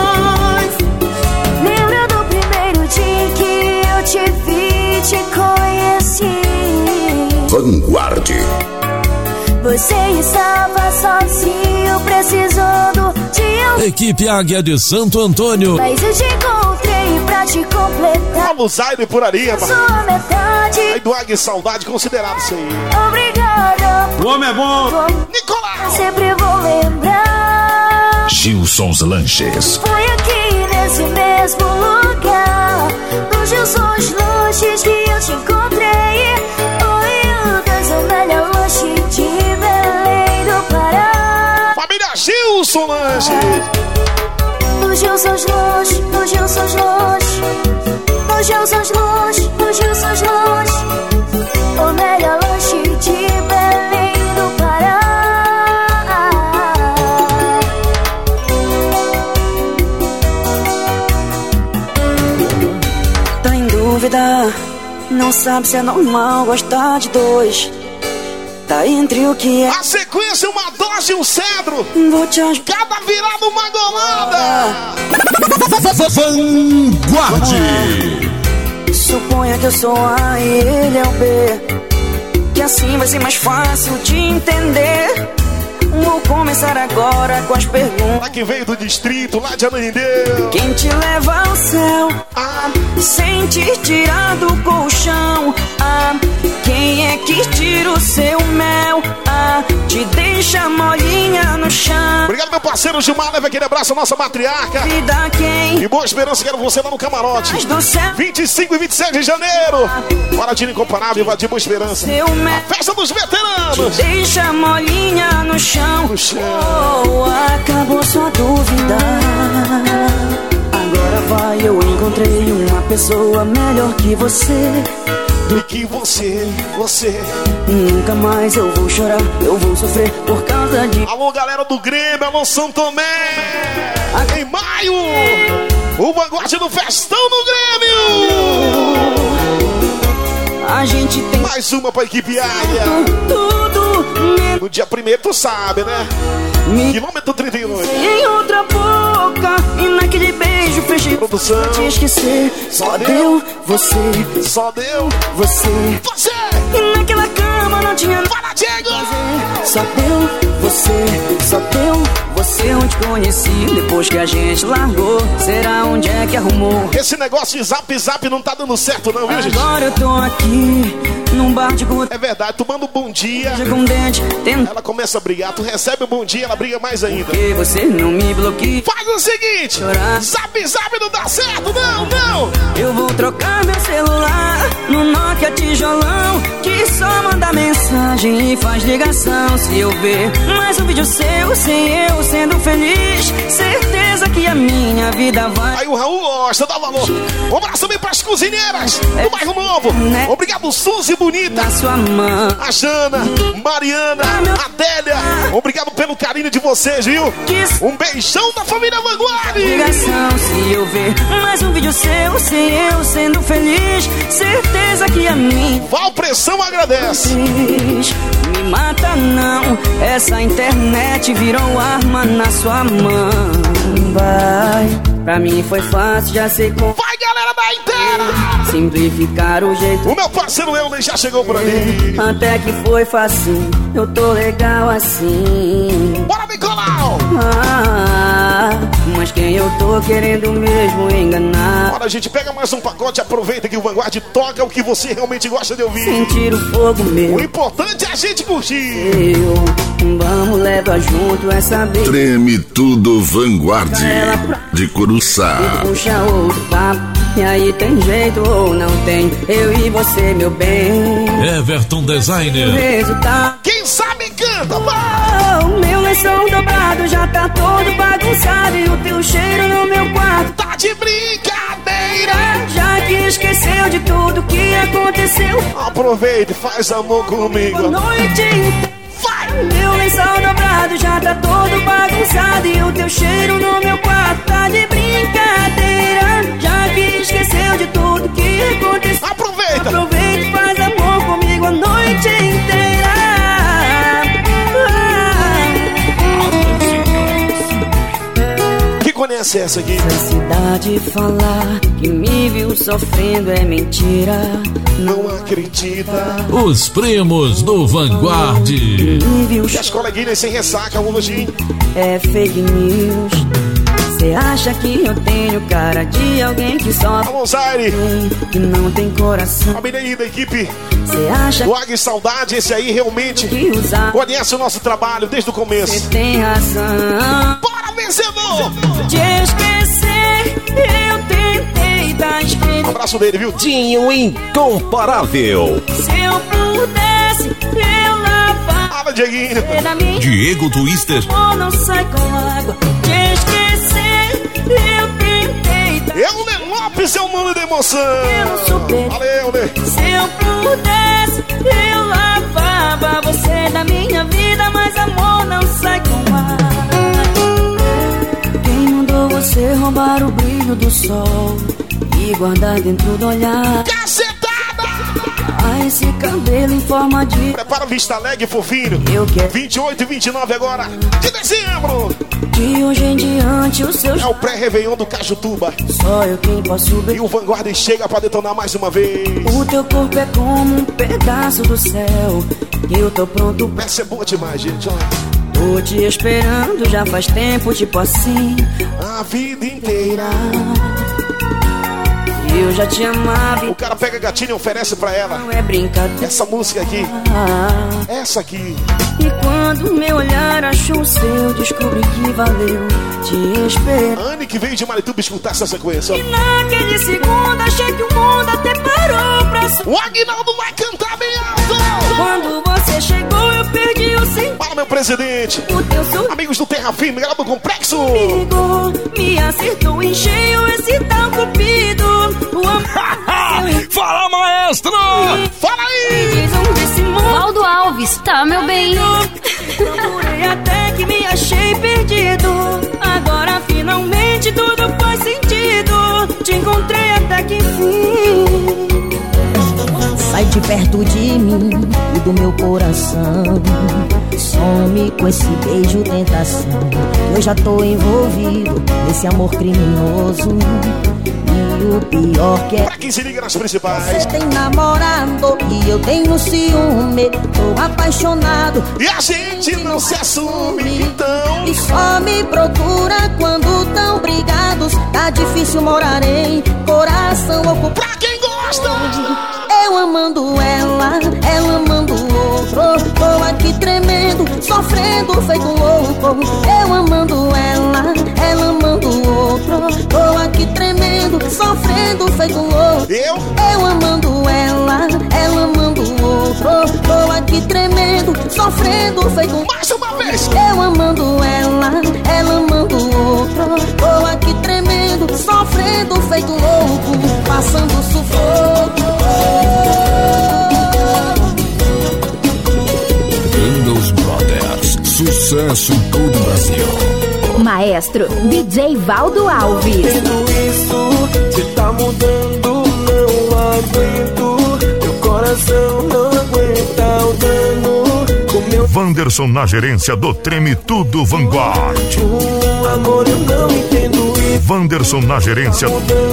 Lembra do primeiro dia que eu te vi, te conheci. Vanguard. Você estava sozinho, precisando de alguém. Equipe Águia de Santo Antônio. Mas eu te encontrei pra te completar. Vamos, Zaire por ali, sua metade. Aí do Águia Saudade, considerado isso aí. Obrigada. O homem é bom. Nicolau. Sempre vou lembrar. Gilson's Lanches. Foi aqui nesse mesmo lugar, nos Gilson's Lanches, que eu te encontrei. Foi o das Amélia Lanche de Belém do Pará. Família Gilson Lanches. No Gilson's Lanches, no Gilson's Lanches, no Gilson's Lanches, no Gilson's Lanches. Amélia Lanche de Belém do Pará. Tá em dúvida, não sabe se é normal gostar de dois. Tá entre o que é. A sequência, uma dose e um cedro. Vou te ajudar. Cada virada uma golada. Vanguard. Suponha que eu sou A e ele é o B, que assim vai ser mais fácil de entender. Vou começar agora com as perguntas. Lá que veio do distrito, lá de Ananindeu. Quem te leva ao céu? Sem te tirar do colchão. Quem é que tira o seu mel? Te deixa molinha no chão. Obrigado, meu parceiro Gilmar. Leva aquele abraço à nossa matriarca. Vida quem? E Boa Esperança, quero você lá no camarote. Do céu. 25 e 27 de janeiro. Bora de Incomparável, invadir Boa Esperança. A festa dos veteranos. Te deixa molinha no chão. Oh, acabou sua dúvida. Agora vai, eu encontrei uma pessoa melhor que você. Do que você. Nunca mais eu vou chorar, eu vou sofrer por causa de... Alô, galera do Grêmio, alô, São Tomé. Em maio, o Vanguard do Festão no Grêmio. A gente tem mais uma pra equipe Águia. Tudo no dia 1º, tu sabe, né? Quilômetro 38. Em outra boca, e naquele beijo fechei. Produção. Te esquecer, só deu você. Só deu você. E naquela cama não tinha. Fala, Diego! Só deu você, só deu você. Eu te conheci depois que a gente largou. Será onde é que arrumou? Esse negócio de zap não tá dando certo não, viu, gente? Agora eu tô aqui num bar de guto. É verdade, tu manda um bom dia. Com dente, ela começa a brigar, tu recebe um bom dia, ela briga mais ainda. Porque você não me bloqueia. Faz o seguinte, chorar. Zap não dá certo, não. Eu vou trocar meu celular no Nokia tijolão, que só manda mensagem e faz ligação. Se eu ver mais um vídeo seu, sem eu sendo feliz, certeza que a minha vida vai. Aí o Raul gosta, dá valor. Um abraço também pras cozinheiras do Bairro Novo. Obrigado, Suzy Bonita. Da sua mãe. A Jana, Mariana, Adélia. Obrigado pelo carinho de vocês, viu? Um beijão da família Vanguard. Ligação, se eu ver mais um vídeo seu, sem eu sendo feliz, certeza que a minha Val Pressão agradece. Me mata não, essa internet virou arma na sua mão. Vai, pra mim foi fácil, já sei como. Vai, galera da inteira! Simplificar o jeito. O meu parceiro Elmer já chegou por ali. Até que foi fácil, eu tô legal assim. Bora, Nicolau! Mas quem eu tô querendo mesmo enganar? Bora, gente, pega mais um pacote, aproveita que o Vanguard toca o que você realmente gosta de ouvir. Sentir o fogo meu. O importante é a gente curtir. Vamos levar junto essa vez. Treme tudo Vanguard de Curuçá. Puxa outro papo, e aí tem jeito ou não tem? Eu e você, meu bem. Everton Designer. Resultado. Quem sabe canta, vai! O meu lençol dobrado já tá todo bagunçado, e o teu cheiro no meu quarto tá de brincadeira. Já que esqueceu de tudo que aconteceu, aproveita e faz amor comigo. A noite vai. Meu lençol dobrado já tá todo bagunçado, e o teu cheiro no meu quarto tá de brincadeira. Já que esqueceu de tudo que aconteceu, aproveita e faz amor comigo a noite inteira. conhece essa aqui. Se a cidade falar que me viu sofrendo é mentira, não acredita. Os primos do Vanguard. E as coleguinhas sem ressaca hoje. É fake news. Cê acha que eu tenho cara de alguém que só tem, que não tem coração? A menina aí da equipe Cê acha do Águia e Saudade, esse aí realmente conhece o nosso trabalho desde o começo. Cê tem razão. Bora, vencedor! Te esquecer, eu tentei dar escrito. Um abraço dele, viu? Dinho incomparável. Se eu pudesse, eu lavava. Fala, Dieguinho. Diego Twister. Ou não sai com água. Te esquecer, eu tentei dar. Euler Lopes é o nome da emoção. Eu não superei. Valeu, né? Se eu pudesse, eu lavava você da minha vida, mas amor não sai com água. Quem mandou você roubar o brilho do sol e guardar dentro do olhar? Cacetada! Ah, esse cabelo em forma de... Prepara o Vista Alegre, fofinho. Eu quero 28 e 29 agora de dezembro. De hoje em diante o seu... É o pré-réveillon do Cajutuba. Só eu quem posso ver. E o Vanguard chega pra detonar mais uma vez. O teu corpo é como um pedaço do céu e eu tô pronto. Essa é boa demais, gente. Tô te esperando já faz tempo, tipo assim, a vida inteira. Eu já te amava. O cara pega a gatinha e oferece pra ela. Não é brincadeira. Essa música aqui. Essa aqui. E quando meu olhar achou o seu, descobri que valeu te esperar. Anne que veio de Marituba escutar essa sequência. E naquele segundo achei que o mundo até parou pra... O Aguinaldo vai cantar bem alto. Quando você chegou eu perdi o sentido. Fala, meu presidente. O teu sorriso. Amigos do Terra Firme, galera do Complexo. Me ligou, me acertou em cheio esse tal cupido. Fala, maestro! Fala aí! Valdo Alves, tá, meu bem? Procurei até que me achei perdido. Agora finalmente tudo faz sentido. Te encontrei até que enfim. Sai de perto de mim e do meu coração. Some com esse beijo tentação. Eu já tô envolvido nesse amor criminoso. E o pior que é... Pra quem se liga nas principais. Você tem namorado e eu tenho ciúme. Tô apaixonado e a gente não se assume, então. E só me procura quando tão brigados. Tá difícil morar em coração ocupado. Pra quem gosta! Eu amando ela, ela amando o outro. Tô aqui tremendo, sofrendo feito louco. Eu amando ela, ela amando o outro. Tô aqui tremendo, sofrendo feito louco. Eu amando ela, ela amando o outro. Tô aqui tremendo, sofrendo feito louco. Mais uma vez! Eu amando ela, ela amando o outro. Tô aqui tremendo, sofrendo feito louco. Passando sufoco. Windows Brothers, sucesso em todo o Brasil. Maestro DJ Valdo Alves. Tudo isso, cê tá mudando, não aguento. Meu coração não aguenta o dano. Com meu Wanderson na gerência do Treme Tudo Vanguard. Amor, eu não entendo isso. Wanderson na gerência.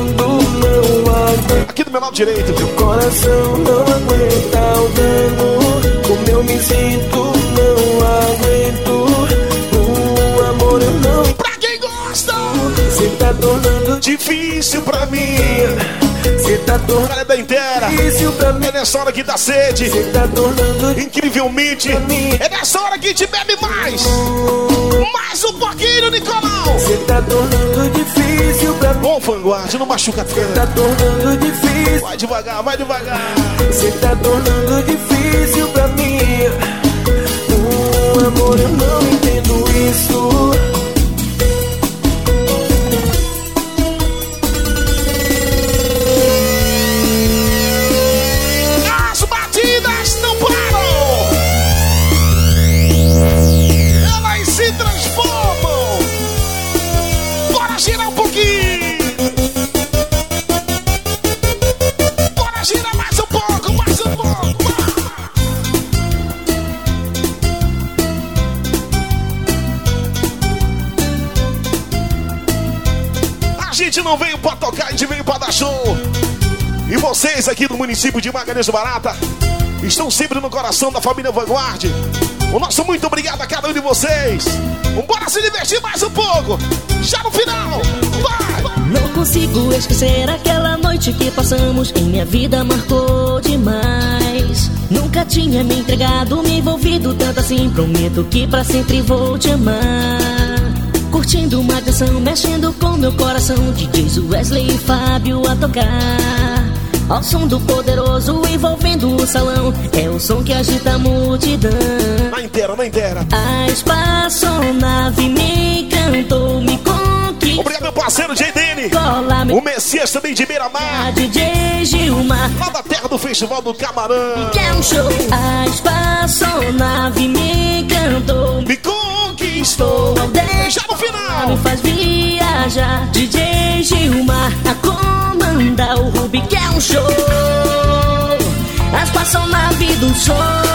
Aqui do meu lado direito. Meu coração não aguenta o dano. Como eu me sinto, não aguento. Amor, eu não. Pra quem gosta, cê tá tornando difícil pra mim. Cê tá tornando galera da inteira. Difícil pra mim. É nessa hora que dá sede. Cê tá tornando incrivelmente. É nessa hora que te bebe mais. Mais um pouquinho, Nicolau. Cê tá tornando difícil pra mim. Bom, Vanguard, não machuca tanto. Cê tá tornando difícil. Vai devagar, vai devagar. Cê tá tornando difícil pra mim. Amor, eu não entendo isso. As batidas não param. Elas se transformam. Bora girar um pouquinho. Bora girar mais um pouco, mais um pouco. gente não veio pra tocar, a gente veio pra dar show. E vocês aqui do município de Magalhães do Barata estão sempre no coração da família Vanguard. O nosso muito obrigado a cada um de vocês. Bora se divertir mais um pouco. Já no final, vai! Não consigo esquecer aquela noite que passamos. Em minha vida marcou demais. Nunca tinha me entregado, me envolvido tanto assim. Prometo que pra sempre vou te amar. Curtindo uma canção, mexendo com meu coração. DJs Wesley e Fábio a tocar. Ao som do poderoso envolvendo o salão. É o som que agita a multidão. Na inteira, na inteira. A espaçonave me encantou, me conquistou. Obrigado, meu parceiro JDN. O Messias também de Beira-Mar. DJ Gilmar. Lá da terra do Festival do Camarão. Que é um show. A espaçonave me encantou, me conquistou. Já no final. Me faz viajar. DJ Gilmar a comandar o Rubi, que é um show. A espaçonave do show.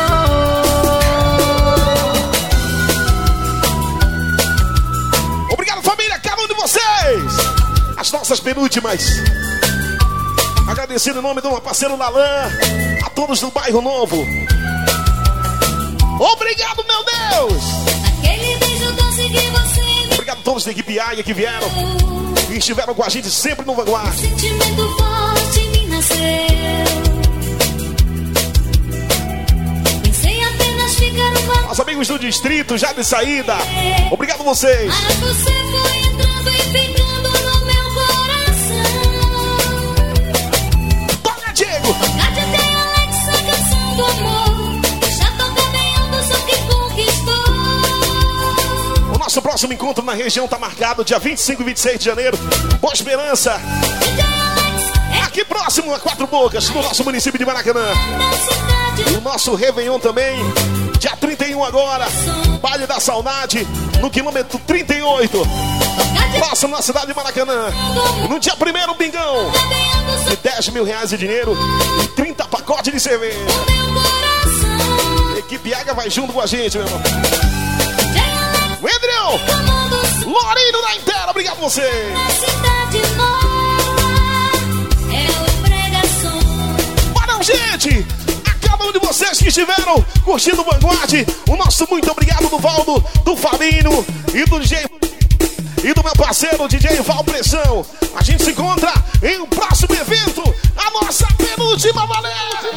Obrigado, família, cada um de vocês. As nossas penúltimas. Agradecendo em nome do meu parceiro Lalan. A todos do Bairro Novo. Obrigado, meu Deus. Aquele beijo doce que você me... Obrigado a todos da equipe Águia que vieram e estiveram com a gente sempre no Vanguard. Sentimento forte me nasceu. Pensei apenas ficar uma... Os amigos do distrito já de saída. Obrigado a vocês. Mas você foi entrando e ficando no meu coração. Toca, Diego. Cátia tem Alexa, canção do amor. Já toca bem alto, só que conquistou. O nosso próximo encontro na região está marcado dia 25 e 26 de janeiro. Boa Esperança. Aqui próximo a Quatro Bocas, no nosso município de Maracanã. O nosso Réveillon também, dia 31 agora. Baile da Saudade, no quilômetro 38. Próximo na cidade de Maracanã. No dia 1º, Bingão. De 10 mil reais de dinheiro e 30 pacotes de cerveja. A equipe Águia vai junto com a gente, meu irmão. O Edriel, Lourinho da Inteira, obrigado a você. Valeu, gente. A cada um de vocês que estiveram curtindo o Vanguard, o nosso muito obrigado do Valdo, do Fabinho e do DJ e do meu parceiro DJ Val Pressão. A gente se encontra em um próximo evento, a nossa penúltima, valeu!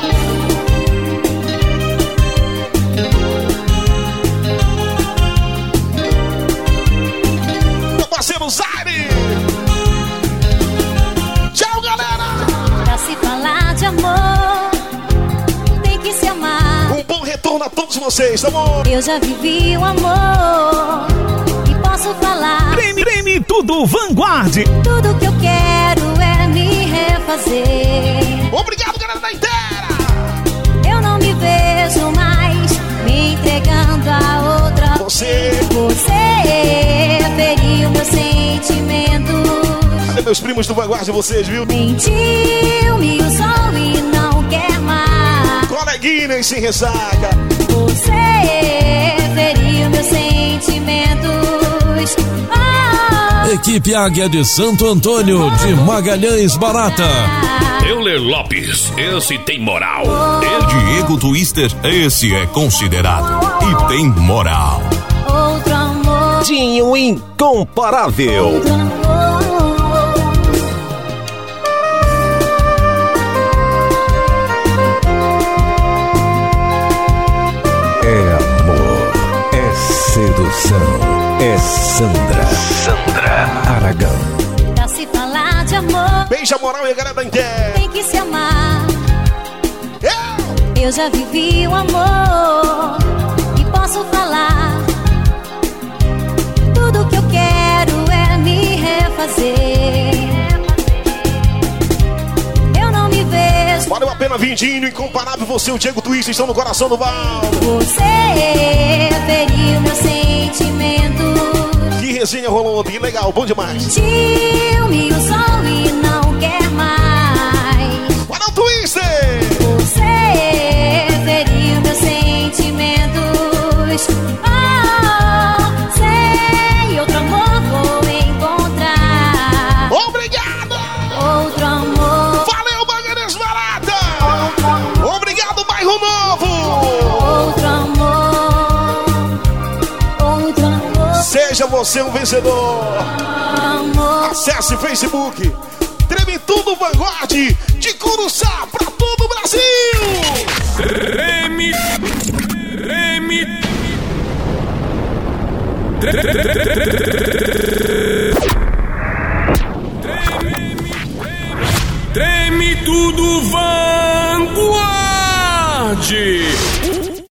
Parceiro Zaire. Tchau, galera. Pra se falar de amor, tem que se amar. Um bom retorno a todos vocês, tá bom? Eu já vivi o amor e posso falar. Treme tudo Vanguard. Tudo que eu quero é me refazer. Obrigado, galera da Inteira. Eu não me vejo mais me entregando a outra. Você feriu meu sentimento. Cadê meus primos do Vanguard, vocês, viu? Mentiu, me usou e não quer mais. Coleguinha e sem ressaca. Você feriu meus sentimentos. Equipe Águia de Santo Antônio de Magalhães Barata. Euler Lopes, esse tem moral. E Diego Twister, esse é considerado e tem moral. Outro amor. Dinho incomparável. Outro amor. É amor, é sedução. É Sandra Aragão. Pra se falar de amor, beija moral e a galera da Inteira. tem que se amar. Eu já vivi o amor e posso falar. Tudo que eu quero é me refazer. Eu não me vejo. Valeu a pena, Vindinho, incomparável. Você e o Diego Twist estão no coração do Valdo. Você feriu meu sentimento. Que resenha rolou ontem, legal, bom demais. Mentiu, me usou e não quer mais. Valeu, Twister. Você feriu meus sentimentos. Oh, sei, outro amor vou encontrar. Obrigado. Seja você um vencedor. Acesse Facebook. Treme Tudo Vanguard de Curuçá pra todo o Brasil. Treme Tudo Vanguard.